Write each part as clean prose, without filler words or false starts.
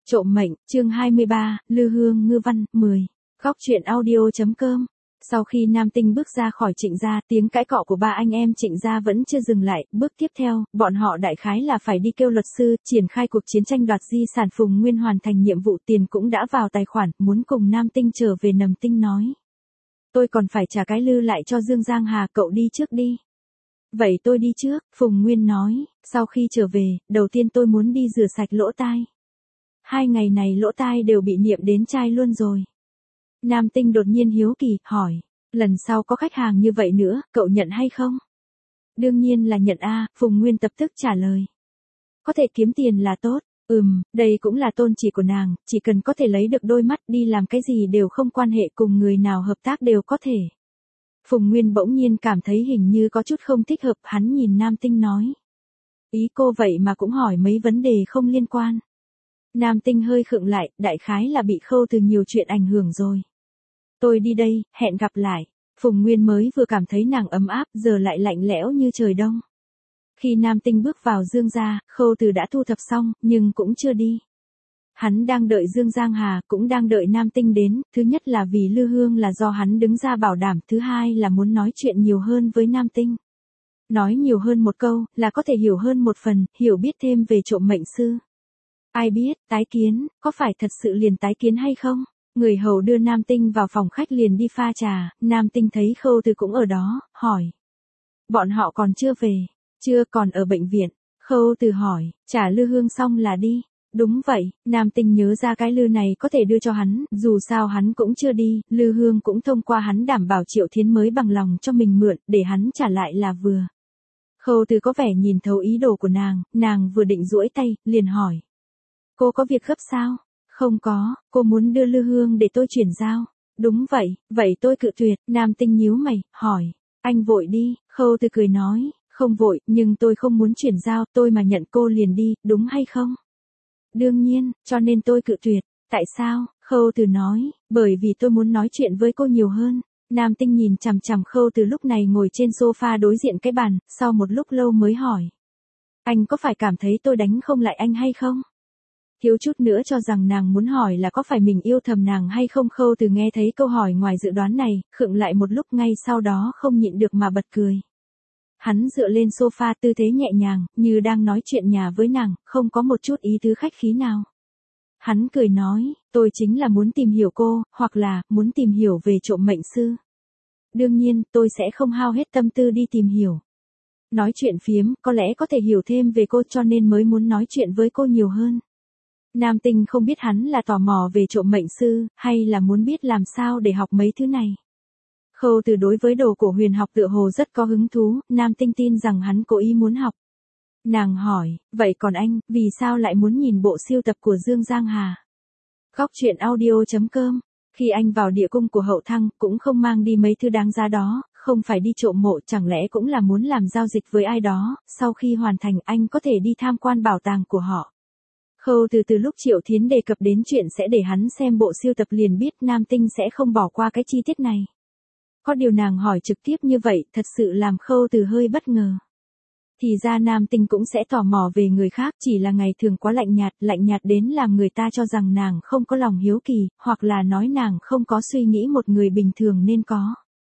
Trộm mệnh, chương 23, Lư Hương Ngư Văn, 10. Góc truyện audio.com. Sau khi Nam Tinh bước ra khỏi Trịnh gia, tiếng cãi cọ của ba anh em Trịnh gia vẫn chưa dừng lại, bước tiếp theo, bọn họ đại khái là phải đi kêu luật sư, triển khai cuộc chiến tranh đoạt di sản. Phùng Nguyên hoàn thành nhiệm vụ, tiền cũng đã vào tài khoản, muốn cùng Nam Tinh trở về. Nầm Tinh nói. Tôi còn phải trả cái Lư lại cho Dương Giang Hà, cậu đi trước đi. Vậy tôi đi trước, Phùng Nguyên nói, sau khi trở về, đầu tiên tôi muốn đi rửa sạch lỗ tai. 2 ngày này lỗ tai đều bị niệm đến chai luôn rồi. Nam Tinh đột nhiên hiếu kỳ, hỏi, lần sau có khách hàng như vậy nữa, cậu nhận hay không? Đương nhiên là nhận a, Phùng Nguyên lập tức trả lời. Có thể kiếm tiền là tốt, đây cũng là tôn chỉ của nàng, chỉ cần có thể lấy được đôi mắt, đi làm cái gì đều không quan hệ, cùng người nào hợp tác đều có thể. Phùng Nguyên bỗng nhiên cảm thấy hình như có chút không thích hợp, hắn nhìn Nam Tinh nói. Ý cô vậy mà cũng hỏi mấy vấn đề không liên quan. Nam Tinh hơi khựng lại, đại khái là bị Khâu Từ nhiều chuyện ảnh hưởng rồi. Tôi đi đây, hẹn gặp lại. Phùng Nguyên mới vừa cảm thấy nàng ấm áp, giờ lại lạnh lẽo như trời đông. Khi Nam Tinh bước vào Dương gia, Khâu Từ đã thu thập xong, nhưng cũng chưa đi. Hắn đang đợi Dương Giang Hà, cũng đang đợi Nam Tinh đến, thứ nhất là vì Lư Hương là do hắn đứng ra bảo đảm, thứ hai là muốn nói chuyện nhiều hơn với Nam Tinh. Nói nhiều hơn một câu, là có thể hiểu hơn một phần, hiểu biết thêm về trộm mệnh sư. Ai biết, tái kiến, có phải thật sự liền tái kiến hay không? Người hầu đưa Nam Tinh vào phòng khách liền đi pha trà, Nam Tinh thấy Khâu Từ cũng ở đó, hỏi. Bọn họ còn chưa về, chưa, còn ở bệnh viện. Khâu Từ hỏi, trả Lư Hương xong là đi. Đúng vậy, Nam Tinh nhớ ra cái Lư này có thể đưa cho hắn, dù sao hắn cũng chưa đi, Lư Hương cũng thông qua hắn đảm bảo Triệu Thiến mới bằng lòng cho mình mượn, để hắn trả lại là vừa. Khâu Từ có vẻ nhìn thấu ý đồ của nàng vừa định duỗi tay, liền hỏi. Cô có việc gấp sao? Không có, cô muốn đưa Lư Hương để tôi chuyển giao. Đúng vậy, vậy tôi cự tuyệt. Nam Tinh nhíu mày, hỏi. Anh vội đi, Khâu Từ cười nói, không vội, nhưng tôi không muốn chuyển giao, tôi mà nhận cô liền đi, đúng hay không? Đương nhiên, cho nên tôi cự tuyệt. Tại sao? Khâu Từ nói, bởi vì tôi muốn nói chuyện với cô nhiều hơn. Nam Tinh nhìn chằm chằm Khâu Từ lúc này ngồi trên sofa đối diện cái bàn, sau một lúc lâu mới hỏi. Anh có phải cảm thấy tôi đánh không lại anh hay không? Thiếu chút nữa cho rằng nàng muốn hỏi là có phải mình yêu thầm nàng hay không. Khâu Từ nghe thấy câu hỏi ngoài dự đoán này, khựng lại một lúc, ngay sau đó không nhịn được mà bật cười. Hắn dựa lên sofa tư thế nhẹ nhàng, như đang nói chuyện nhà với nàng, không có một chút ý tứ khách khí nào. Hắn cười nói, tôi chính là muốn tìm hiểu cô, hoặc là, muốn tìm hiểu về trộm mệnh sư. Đương nhiên, tôi sẽ không hao hết tâm tư đi tìm hiểu. Nói chuyện phiếm, có lẽ có thể hiểu thêm về cô, cho nên mới muốn nói chuyện với cô nhiều hơn. Nam Tinh không biết hắn là tò mò về trộm mệnh sư, hay là muốn biết làm sao để học mấy thứ này. Khâu Từ đối với đồ cổ huyền học tựa hồ rất có hứng thú, Nam Tinh tin rằng hắn cố ý muốn học. Nàng hỏi, vậy còn anh, vì sao lại muốn nhìn bộ siêu tập của Dương Giang Hà? Góc truyện audio.com. Khi anh vào địa cung của Hậu Thăng, cũng không mang đi mấy thứ đáng giá đó, không phải đi trộm mộ, chẳng lẽ cũng là muốn làm giao dịch với ai đó, sau khi hoàn thành anh có thể đi tham quan bảo tàng của họ. Khâu từ lúc Triệu Thiến đề cập đến chuyện sẽ để hắn xem bộ siêu tập liền biết Nam Tinh sẽ không bỏ qua cái chi tiết này. Có điều nàng hỏi trực tiếp như vậy, thật sự làm Khâu Từ hơi bất ngờ. Thì ra Nam Tinh cũng sẽ tò mò về người khác, chỉ là ngày thường quá lạnh nhạt đến làm người ta cho rằng nàng không có lòng hiếu kỳ, hoặc là nói nàng không có suy nghĩ một người bình thường nên có.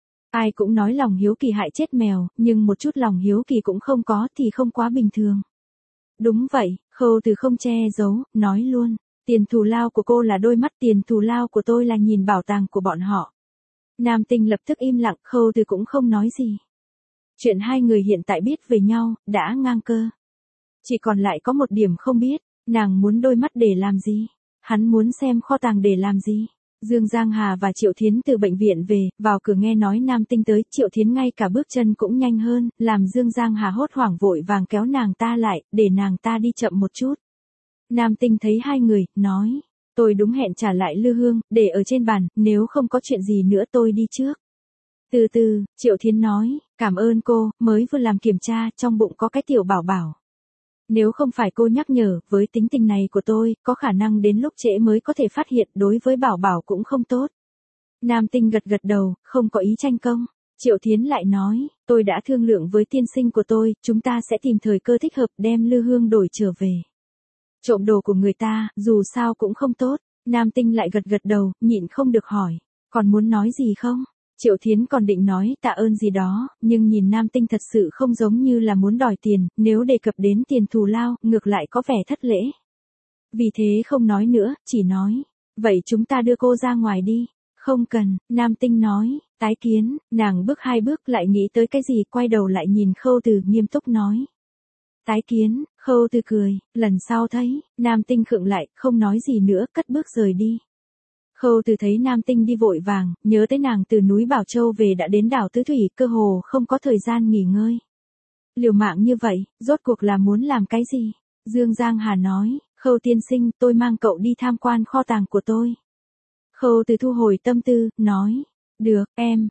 Ai cũng nói lòng hiếu kỳ hại chết mèo, nhưng một chút lòng hiếu kỳ cũng không có thì không quá bình thường. Đúng vậy, Khâu Từ không che giấu, nói luôn, tiền thù lao của cô là đôi mắt, tiền thù lao của tôi là nhìn bảo tàng của bọn họ. Nam Tinh lập tức im lặng, Khâu Từ cũng không nói gì. Chuyện hai người hiện tại biết về nhau, đã ngang cơ. Chỉ còn lại có một điểm không biết, nàng muốn đôi mắt để làm gì? Hắn muốn xem kho tàng để làm gì? Dương Giang Hà và Triệu Thiến từ bệnh viện về, vào cửa nghe nói Nam Tinh tới, Triệu Thiến ngay cả bước chân cũng nhanh hơn, làm Dương Giang Hà hốt hoảng vội vàng kéo nàng ta lại, để nàng ta đi chậm một chút. Nam Tinh thấy hai người, nói, tôi đúng hẹn trả lại Lư Hương, để ở trên bàn, nếu không có chuyện gì nữa tôi đi trước. Từ từ, Triệu Thiến nói, cảm ơn cô, mới vừa làm kiểm tra, trong bụng có cái tiểu bảo bảo. Nếu không phải cô nhắc nhở, với tính tình này của tôi, có khả năng đến lúc trễ mới có thể phát hiện, đối với bảo bảo cũng không tốt. Nam Tinh gật đầu, không có ý tranh công. Triệu Thiến lại nói, tôi đã thương lượng với tiên sinh của tôi, chúng ta sẽ tìm thời cơ thích hợp đem Lư Hương đổi trở về. Trộm đồ của người ta, dù sao cũng không tốt. Nam Tinh lại gật gật đầu, nhịn không được hỏi. Còn muốn nói gì không? Triệu Thiến còn định nói tạ ơn gì đó, nhưng nhìn Nam Tinh thật sự không giống như là muốn đòi tiền, nếu đề cập đến tiền thù lao, ngược lại có vẻ thất lễ. Vì thế không nói nữa, chỉ nói. Vậy chúng ta đưa cô ra ngoài đi. Không cần, Nam Tinh nói. Tái kiến, nàng bước 2 bước lại nghĩ tới cái gì, quay đầu lại nhìn Khâu Từ nghiêm túc nói. Tái kiến, Khâu Từ cười, lần sau thấy, Nam Tinh khựng lại, không nói gì nữa, cất bước rời đi. Khâu Từ thấy Nam Tinh đi vội vàng, nhớ tới nàng từ núi Bảo Châu về đã đến đảo Tứ Thủy, cơ hồ không có thời gian nghỉ ngơi. Liều mạng như vậy, rốt cuộc là muốn làm cái gì? Dương Giang Hà nói, Khâu tiên sinh, tôi mang cậu đi tham quan kho tàng của tôi. Khâu Từ thu hồi tâm tư, nói. Được,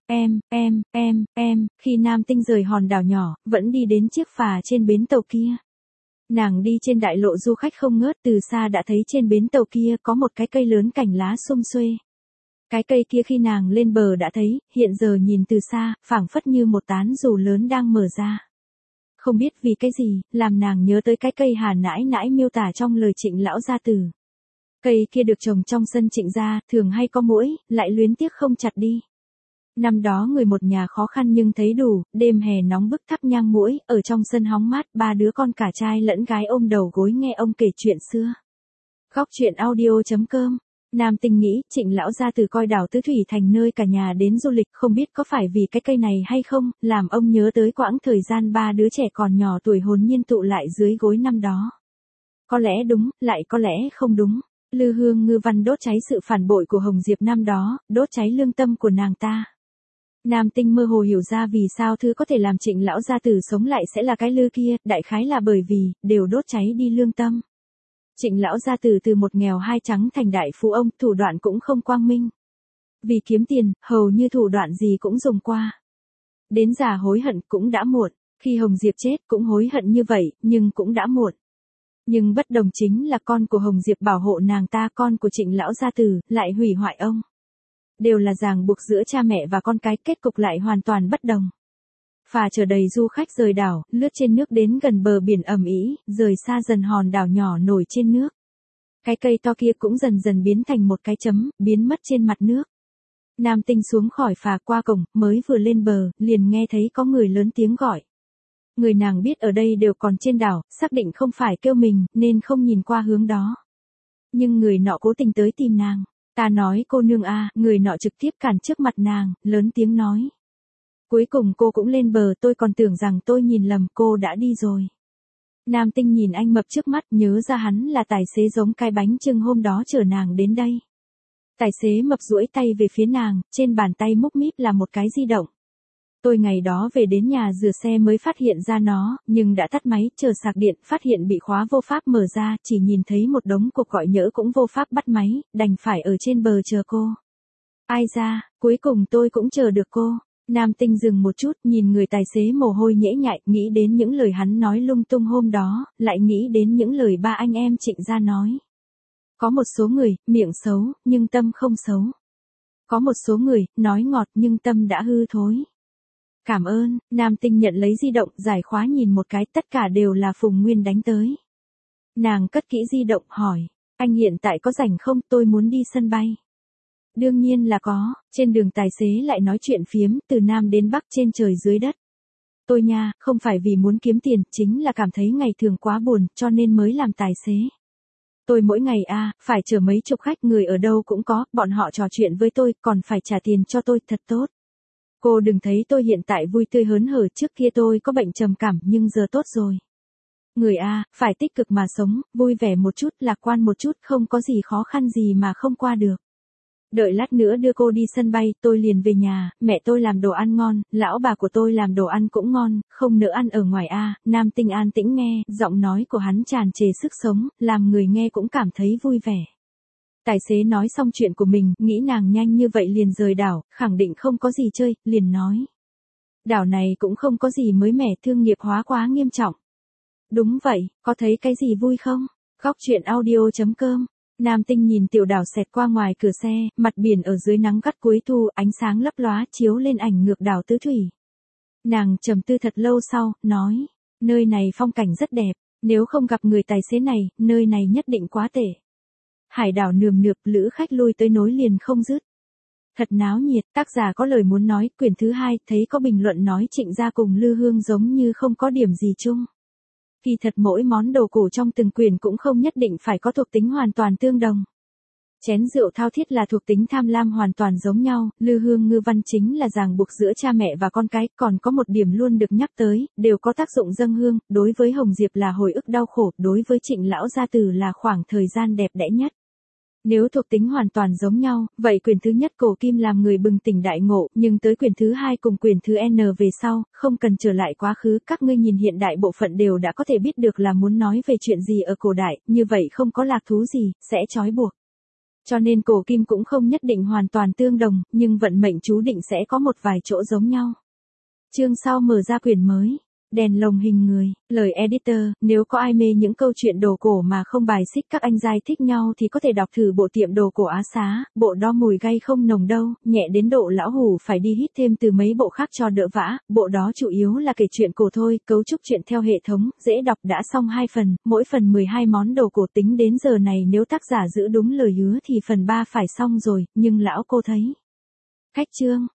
khi Nam Tinh rời hòn đảo nhỏ, vẫn đi đến chiếc phà trên bến tàu kia. Nàng đi trên đại lộ du khách không ngớt, từ xa đã thấy trên bến tàu kia có một cái cây lớn cành lá sum xuê. Cái cây kia khi nàng lên bờ đã thấy, hiện giờ nhìn từ xa, phảng phất như một tán dù lớn đang mở ra. Không biết vì cái gì, làm nàng nhớ tới cái cây Hà nãi nãi miêu tả trong lời Trịnh lão gia tử. Cây kia được trồng trong sân Trịnh gia, thường hay có muỗi, lại luyến tiếc không chặt đi. Năm đó người một nhà khó khăn nhưng thấy đủ, đêm hè nóng bức thắp nhang muỗi, ở trong sân hóng mát, 3 đứa con cả trai lẫn gái ôm đầu gối nghe ông kể chuyện xưa. Góc truyện audio.com. Nam Tinh nghĩ, Trịnh lão gia từ coi đảo Tứ Thủy thành nơi cả nhà đến du lịch, không biết có phải vì cái cây này hay không, làm ông nhớ tới quãng thời gian 3 đứa trẻ còn nhỏ tuổi hồn nhiên tụ lại dưới gối năm đó. Có lẽ đúng, lại có lẽ không đúng. Lư Hương Ngư Văn đốt cháy sự phản bội của Hồng Diệp năm đó, đốt cháy lương tâm của nàng ta. Nam Tinh mơ hồ hiểu ra vì sao thứ có thể làm Trịnh lão gia tử sống lại sẽ là cái lư kia, đại khái là bởi vì, đều đốt cháy đi lương tâm. Trịnh lão gia tử từ một nghèo hai trắng thành đại phú ông, thủ đoạn cũng không quang minh. Vì kiếm tiền, hầu như thủ đoạn gì cũng dùng qua. Đến già hối hận cũng đã muộn, khi Hồng Diệp chết cũng hối hận như vậy, nhưng cũng đã muộn. Nhưng bất đồng chính là con của Hồng Diệp bảo hộ nàng ta, con của Trịnh lão gia tử, lại hủy hoại ông. Đều là ràng buộc giữa cha mẹ và con cái, kết cục lại hoàn toàn bất đồng. Phà chở đầy du khách rời đảo, lướt trên nước đến gần bờ biển ầm ĩ, rời xa dần hòn đảo nhỏ nổi trên nước. Cái cây to kia cũng dần dần biến thành một cái chấm, biến mất trên mặt nước. Nam Tinh xuống khỏi phà qua cổng, mới vừa lên bờ, liền nghe thấy có người lớn tiếng gọi. Người nàng biết ở đây đều còn trên đảo, xác định không phải kêu mình, nên không nhìn qua hướng đó. Nhưng người nọ cố tình tới tìm nàng. Ta nói cô nương a, người nọ trực tiếp cản trước mặt nàng, lớn tiếng nói. Cuối cùng cô cũng lên bờ, tôi còn tưởng rằng tôi nhìn lầm, cô đã đi rồi. Nam Tinh nhìn anh mập trước mắt, nhớ ra hắn là tài xế giống cái bánh chưng hôm đó chở nàng đến đây. Tài xế mập duỗi tay về phía nàng, trên bàn tay múc míp là một cái di động. Tôi ngày đó về đến nhà rửa xe mới phát hiện ra nó, nhưng đã tắt máy, chờ sạc điện, phát hiện bị khóa vô pháp mở ra, chỉ nhìn thấy một đống cuộc gọi nhỡ cũng vô pháp bắt máy, đành phải ở trên bờ chờ cô. Ai ra, cuối cùng tôi cũng chờ được cô. Nam Tinh dừng một chút, nhìn người tài xế mồ hôi nhễ nhại, nghĩ đến những lời hắn nói lung tung hôm đó, lại nghĩ đến những lời ba anh em Trịnh gia nói. Có một số người, miệng xấu, nhưng tâm không xấu. Có một số người, nói ngọt nhưng tâm đã hư thối. Cảm ơn, Nam Tinh nhận lấy di động, giải khóa nhìn một cái, tất cả đều là Phùng Nguyên đánh tới. Nàng cất kỹ di động, hỏi, anh hiện tại có rảnh không, tôi muốn đi sân bay. Đương nhiên là có, trên đường tài xế lại nói chuyện phiếm, từ Nam đến Bắc trên trời dưới đất. Tôi nha, không phải vì muốn kiếm tiền, chính là cảm thấy ngày thường quá buồn, cho nên mới làm tài xế. Tôi mỗi ngày phải chở mấy chục khách, người ở đâu cũng có, bọn họ trò chuyện với tôi, còn phải trả tiền cho tôi, thật tốt. Cô đừng thấy tôi hiện tại vui tươi hớn hở, trước kia tôi có bệnh trầm cảm, nhưng giờ tốt rồi. Người phải tích cực mà sống, vui vẻ một chút, lạc quan một chút, không có gì khó khăn gì mà không qua được. Đợi lát nữa đưa cô đi sân bay, tôi liền về nhà, mẹ tôi làm đồ ăn ngon, lão bà của tôi làm đồ ăn cũng ngon, không nỡ ăn ở ngoài Nam Tinh an tĩnh nghe, giọng nói của hắn tràn trề sức sống, làm người nghe cũng cảm thấy vui vẻ. Tài xế nói xong chuyện của mình, nghĩ nàng nhanh như vậy liền rời đảo, khẳng định không có gì chơi, liền nói. Đảo này cũng không có gì mới mẻ, thương nghiệp hóa quá nghiêm trọng. Đúng vậy, có thấy cái gì vui không? Góc truyện audio.com. Nam Tinh nhìn tiểu đảo xẹt qua ngoài cửa xe, mặt biển ở dưới nắng gắt cuối thu, ánh sáng lấp lóa chiếu lên ảnh ngược đảo Tứ Thủy. Nàng trầm tư thật lâu sau, nói, nơi này phong cảnh rất đẹp, Nếu không gặp người tài xế này, nơi này nhất định quá tệ. Hải đảo nườm nượp, lữ khách lui tới nối liền không dứt. Thật náo nhiệt, tác giả có lời muốn nói, quyển thứ 2, thấy có bình luận nói Trịnh Gia cùng Lư Hương giống như không có điểm gì chung. Kỳ thật mỗi món đồ cổ trong từng quyển cũng không nhất định phải có thuộc tính hoàn toàn tương đồng. Chén rượu thao thiết là thuộc tính tham lam hoàn toàn giống nhau, Lư Hương ngư văn chính là ràng buộc giữa cha mẹ và con cái, còn có một điểm luôn được nhắc tới, đều có tác dụng dâng hương, đối với Hồng Diệp là hồi ức đau khổ, đối với Trịnh lão gia tử là khoảng thời gian đẹp đẽ nhất. Nếu thuộc tính hoàn toàn giống nhau, vậy quyển thứ nhất cổ kim làm người bừng tỉnh đại ngộ, nhưng tới quyển thứ 2 cùng quyển thứ N về sau, không cần trở lại quá khứ, các ngươi nhìn hiện đại bộ phận đều đã có thể biết được là muốn nói về chuyện gì ở cổ đại, như vậy không có lạc thú gì, sẽ trói buộc. Cho nên cổ kim cũng không nhất định hoàn toàn tương đồng, nhưng vận mệnh chú định sẽ có một vài chỗ giống nhau. Chương sau mở ra quyển mới. Đèn lồng hình người, lời editor, nếu có ai mê những câu chuyện đồ cổ mà không bài xích các anh giai thích nhau thì có thể đọc thử bộ tiệm đồ cổ Á Xá, bộ đó mùi gay không nồng đâu, nhẹ đến độ lão hủ phải đi hít thêm từ mấy bộ khác cho đỡ vã, bộ đó chủ yếu là kể chuyện cổ thôi, cấu trúc chuyện theo hệ thống, dễ đọc đã xong 2 phần, mỗi phần 12 món đồ cổ tính đến giờ này nếu tác giả giữ đúng lời hứa thì phần 3 phải xong rồi, nhưng lão cô thấy. Cách chương.